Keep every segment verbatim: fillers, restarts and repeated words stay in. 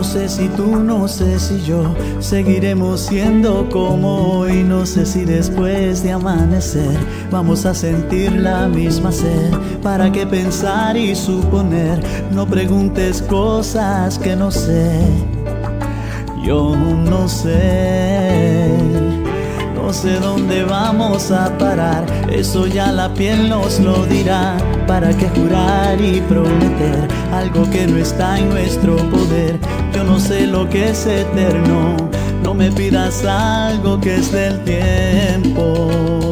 sé si tú, no sé si yo seguiremos siendo como hoy. No sé si después de amanecer vamos a sentir la misma sed. ¿Para qué pensar y suponer? No preguntes cosas que no sé. Yo no sé, no sé dónde vamos a parar. Eso ya la piel nos lo dirá. ¿Para qué jurar y prometer algo que no está en nuestro poder? Yo no sé lo que es eterno. No me pidas algo que es del tiempo.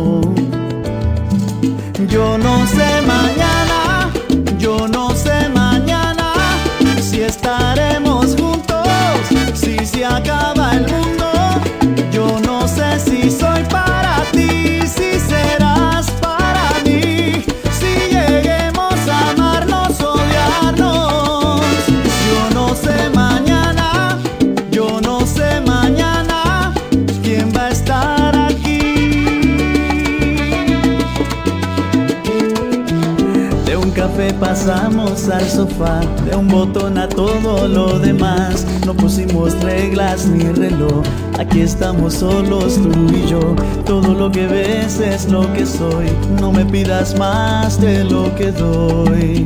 Yo no sé mañana, yo no sé mañana si estaremos juntos, si se acaba el mundo. Yo no sé si soy para ti, si serás para mí, si lleguemos a amarnos, odiarnos. Yo no sé mañana, yo no sé mañana quién va a estar aquí. De un café pasamos al sofá, de un botón a todo lo demás. No pusimos reglas ni reloj, aquí estamos solos tú y yo. Todo lo que ves es lo que soy, no me pidas más de lo que doy.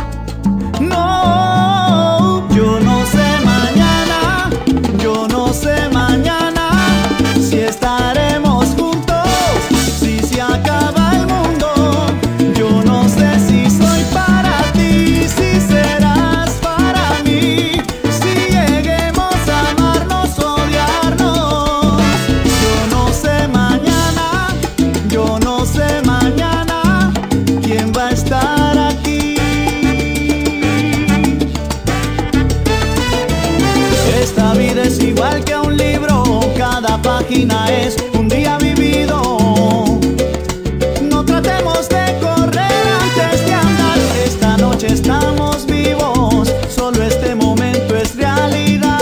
No, yo no sé mañana, yo no sé mañana si estaremos juntos, si se acaba el mundo. Yo no sé si soy para ti, si serás para mí, si lleguemos a amarnos, odiarnos. Yo no sé mañana, yo no sé mañana quién va a estar aquí. Esta vida es igual que un libro, cada página es un día vivido. No tratemos de correr antes de andar. Esta noche estamos vivos, solo este momento es realidad.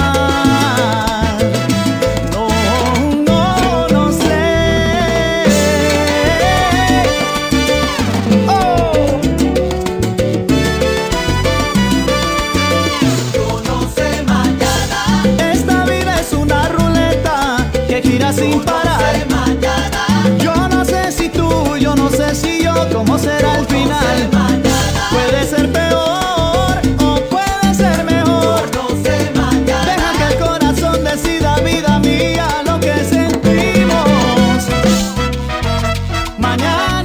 No, no, no sé. Oh. Yo no sé mañana. Esta vida es una ruleta que gira sin parar. Yo no sé si tú, yo no sé si yo, cómo será el final. Puede ser peor o puede ser mejor. Deja que el corazón decida, vida mía, lo que sentimos. Mañana